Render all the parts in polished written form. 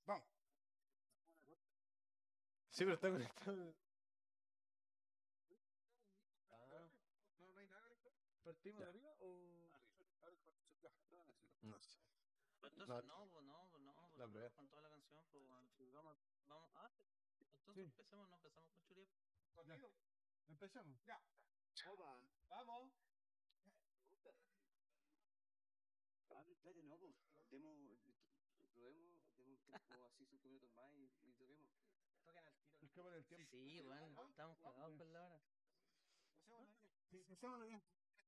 Vamos. Sí, pero está conectado. No, no hay nada conectado. ¿Partimos Ya. de arriba o...? No sé. Entonces, No, pues la prueba. con toda la canción, pues vamos, entonces Sí. empecemos con Churiep. ¿Contigo? Empecemos. Ya. Opa. Vamos. Espérate, no, pues. Probemos, demos como así 5 minutos más y toquemos. Toquen al tiro. Es que por el tiempo. Sí, bueno, estamos cagados con la hora. Sí, hacémoslo bien.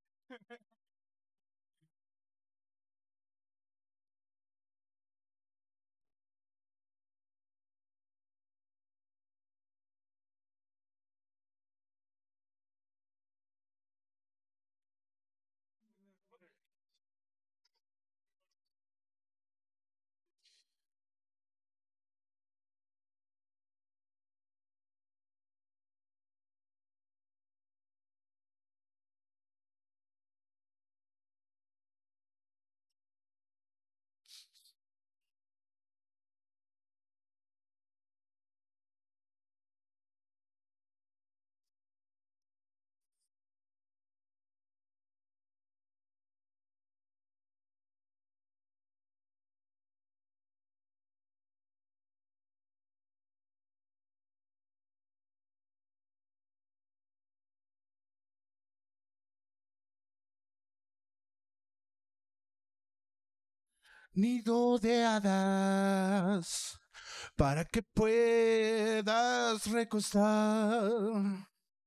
Nido de hadas para que puedas recostar.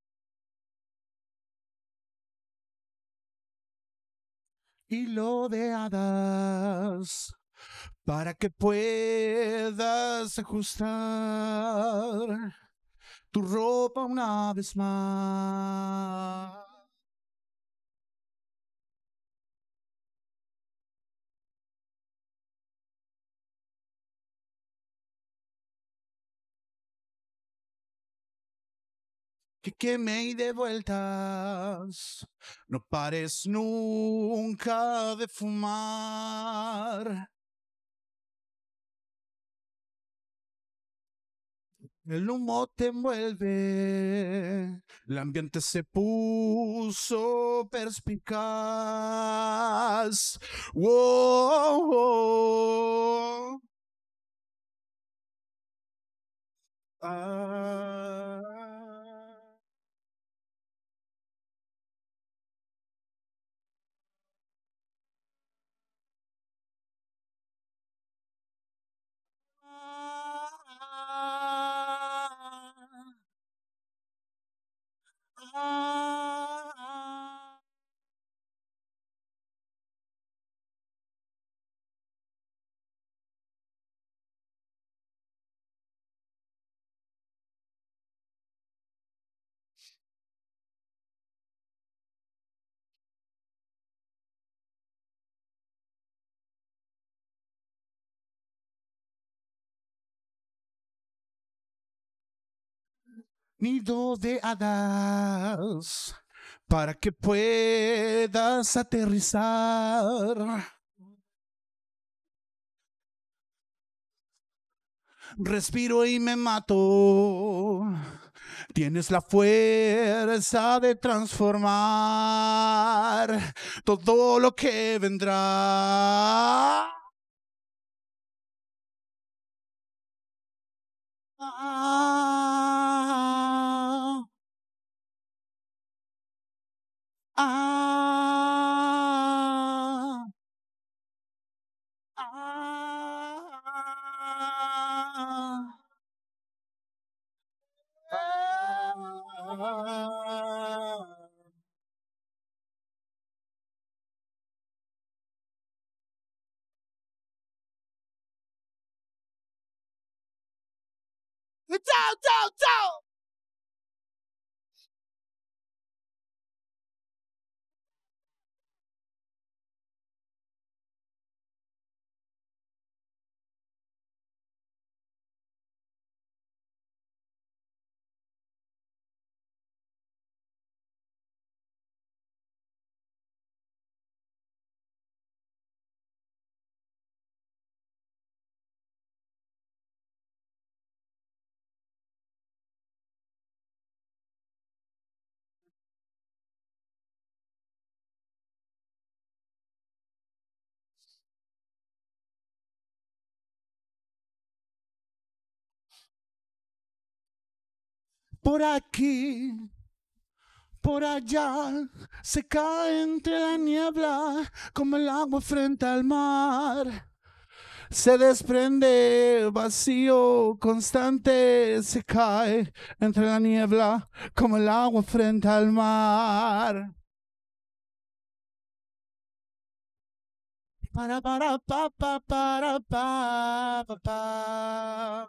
Hilo de hadas para que puedas ajustar tu ropa una vez más. Que queme y de vueltas, no pares nunca de fumar. El humo te envuelve, el ambiente se puso perspicaz. Wow. Ah. Nido de hadas para que puedas aterrizar. Respiro y me mato. Tienes la fuerza de transformar todo lo que vendrá. Ah, ah, ah. Chao, chao, chao. por aquí, por allá, se cae entre la niebla como el agua frente al mar. Se desprende vacío constante, se cae entre la niebla como el agua frente al mar. Para pa pa para pa.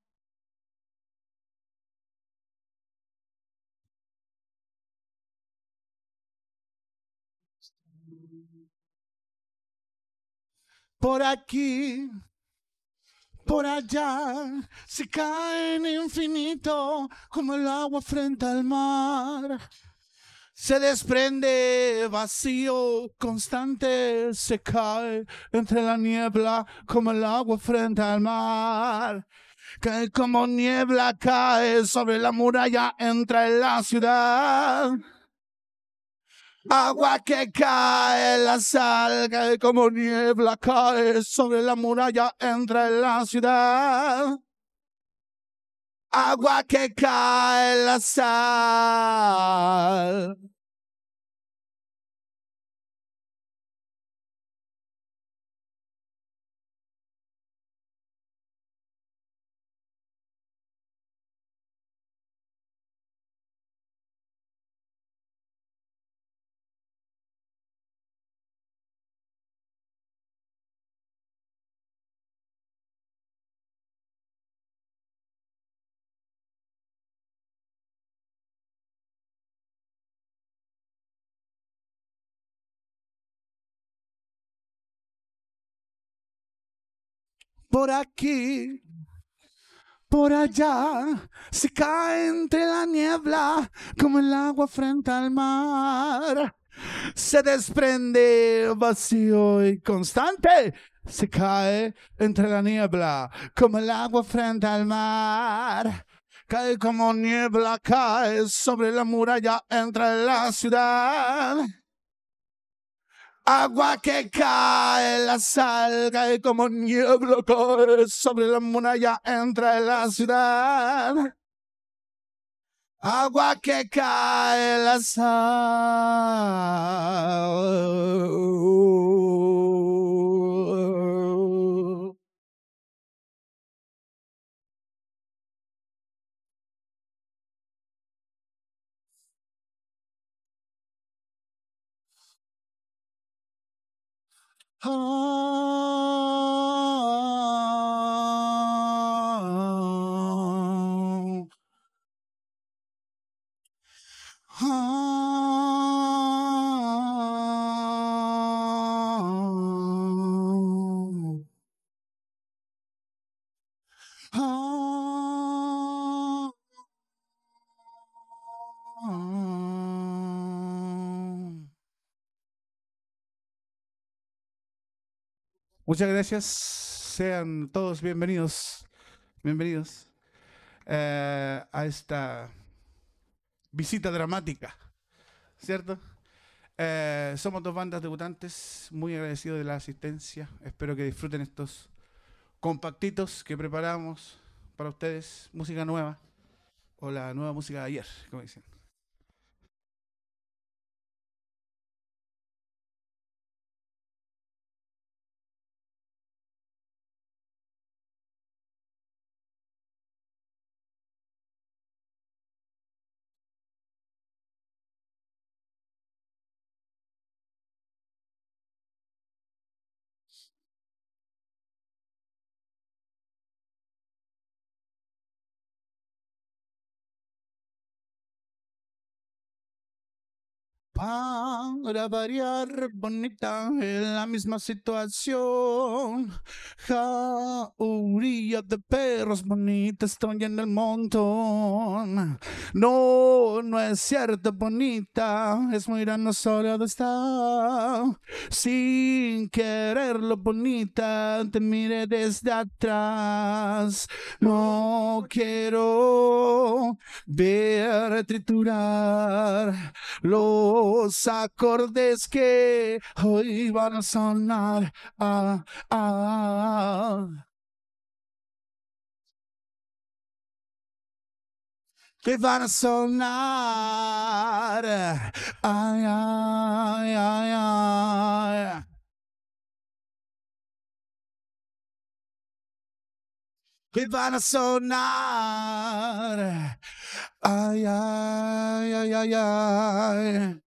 Por aquí, por allá, se cae en infinito como el agua frente al mar. Se desprende vacío constante, se cae entre la niebla como el agua frente al mar. Cae como niebla, cae sobre la muralla, entra en la ciudad. Agua que cae, la sal, cae como niebla, cae sobre la muralla, entra en la ciudad. Agua que cae, la sal. Por aquí, por allá, se cae entre la niebla como el agua frente al mar. Se desprende vacío y constante, se cae entre la niebla como el agua frente al mar. Cae como niebla, cae sobre la muralla, entra en la ciudad. Agua que cae, la sal, cae como niebla, cae sobre la muralla, entra en la ciudad. Agua que cae, la sal. Muchas gracias. Sean todos bienvenidos a esta visita dramática, ¿cierto? Somos dos bandas debutantes, muy agradecidos de la asistencia. Espero que disfruten estos compactitos que preparamos para ustedes. Música nueva, o la nueva música de ayer, como dicen. Para variar, bonita, en la misma situación. Jauría de perros bonitas, estoy en el montón. No, no es cierto, bonita, es mirando solo de estar. Sin quererlo, bonita, te mire desde atrás. No quiero ver triturar los acordes que hoy van a sonar. Ah, ah. que van a sonar. Ay, ay, ay, ay. Que van a sonar. Ay, ay, ay, ay, ay.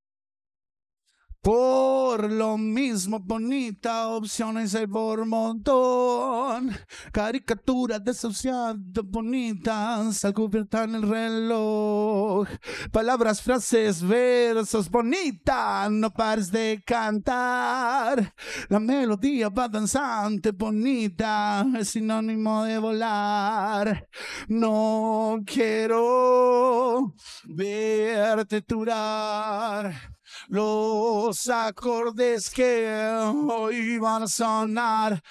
Por lo mismo, bonita, opciones hay por montón. Caricaturas desahuciadas, bonitas, al cubierta en el reloj. Palabras, frases, versos, bonita, no pares de cantar. La melodía va danzante, bonita, es sinónimo de volar. No quiero verte durar. Los acordes que hoy van a sonar,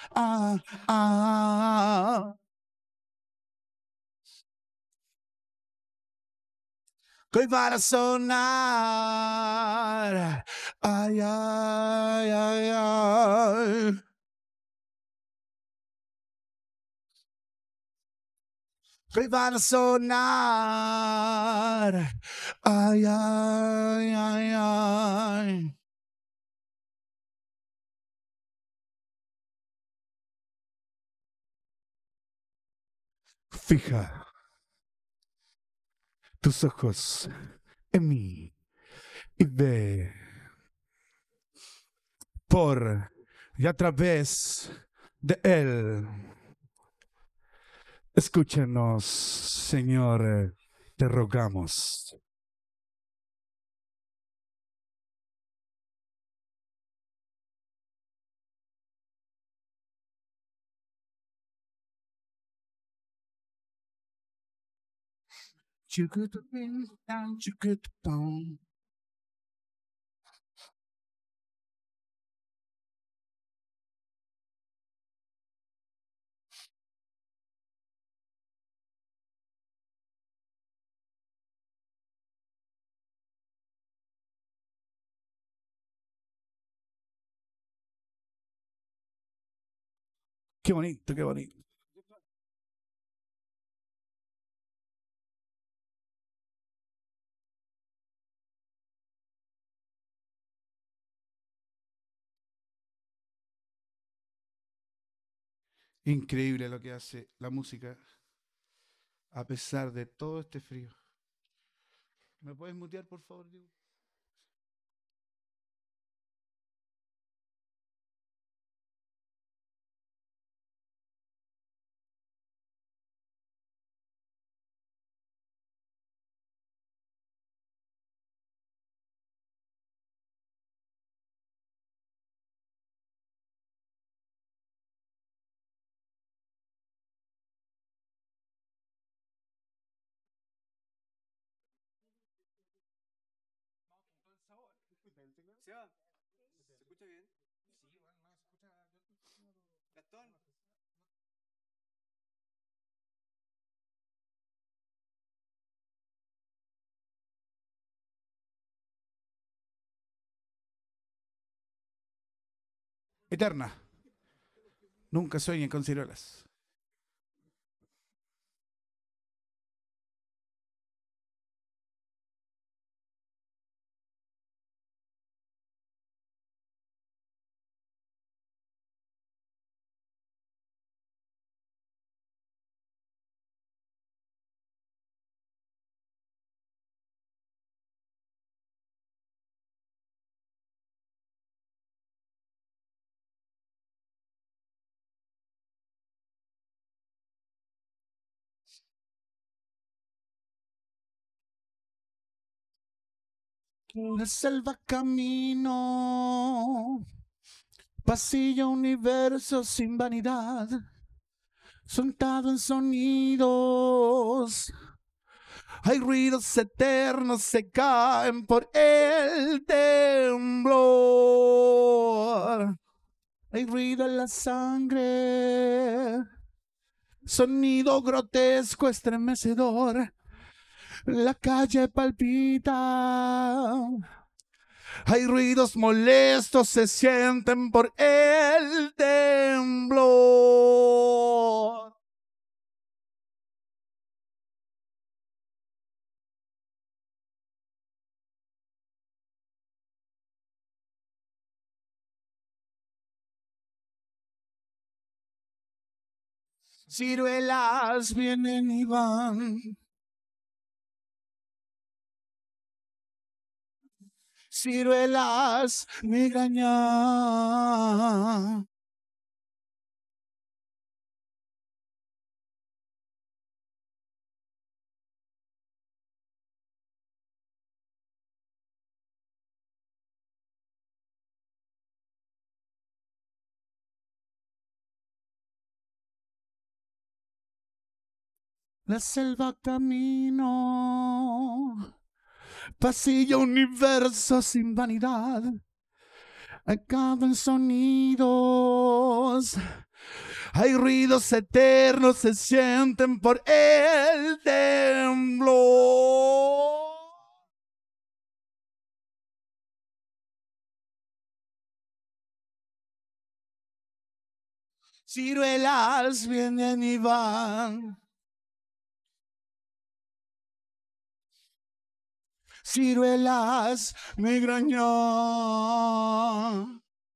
que hoy van a sonar, ay, ay, ay, ay. Que hoy van a sonar, ay, ay, ay, ay. Fija tus ojos en mí y ve por y a través de él. Escúchenos, Señor, te rogamos. Qué bonito, qué bonito. Increíble lo que hace la música a pesar de todo este frío. ¿Me puedes mutear, por favor, Diego? Seba, ¿se escucha bien? Gastón. Eterna. Nunca sueñen con ciruelas. La selva camino, pasillo universo sin vanidad, soltado en sonidos. Hay ruidos eternos, se caen por el temblor. Hay ruido en la sangre, sonido grotesco, estremecedor. La calle palpita. Hay ruidos molestos, se sienten por el temblor. ciruelas vienen y van. Ciruelas migraña. La selva camino, pasillo universo sin vanidad. Acaban sonidos, hay ruidos eternos, se sienten por el temblor. Ciruelas vienen y van. Ciruelas migraña.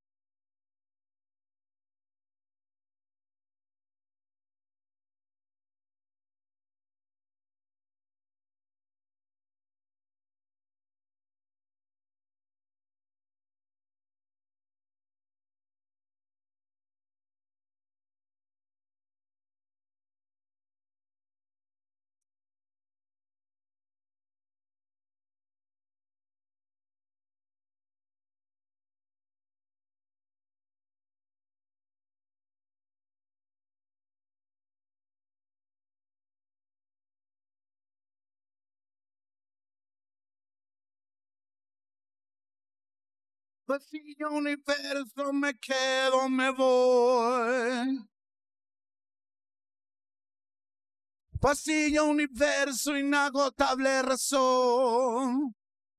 Pasillo universo, me quedo, me voy. Pasillo universo, inagotable razón.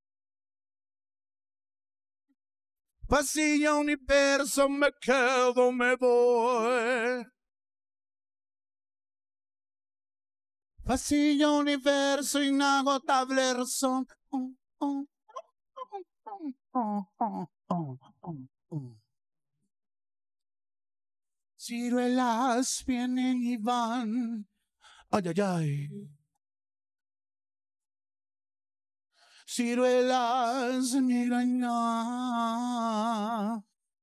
Pasillo universo, me quedo, me voy. Pasillo universo, inagotable razón. Ciruelas vienen y van. Ay, ay, ay. Ciruelas migraña.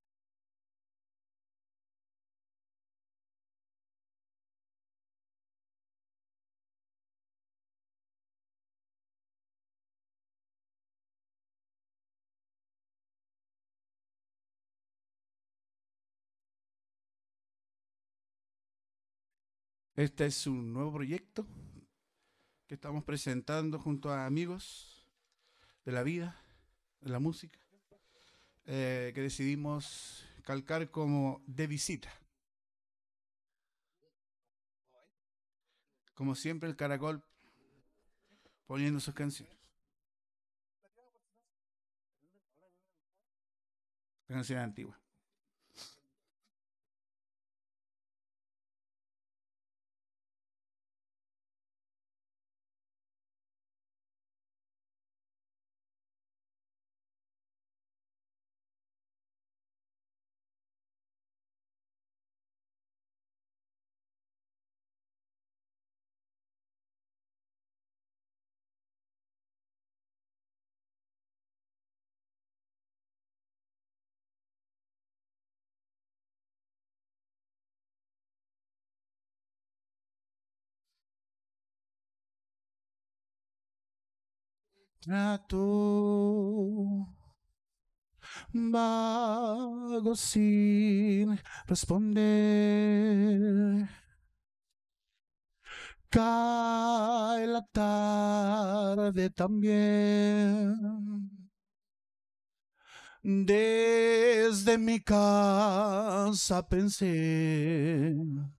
Este es un nuevo proyecto que estamos presentando junto a amigos de la vida, de la música, que decidimos calcar como de visita. Como siempre, el Caracol poniendo sus canciones. Canciones antiguas. Trato vago sin responder. Cae la tarde también. Desde mi casa pensé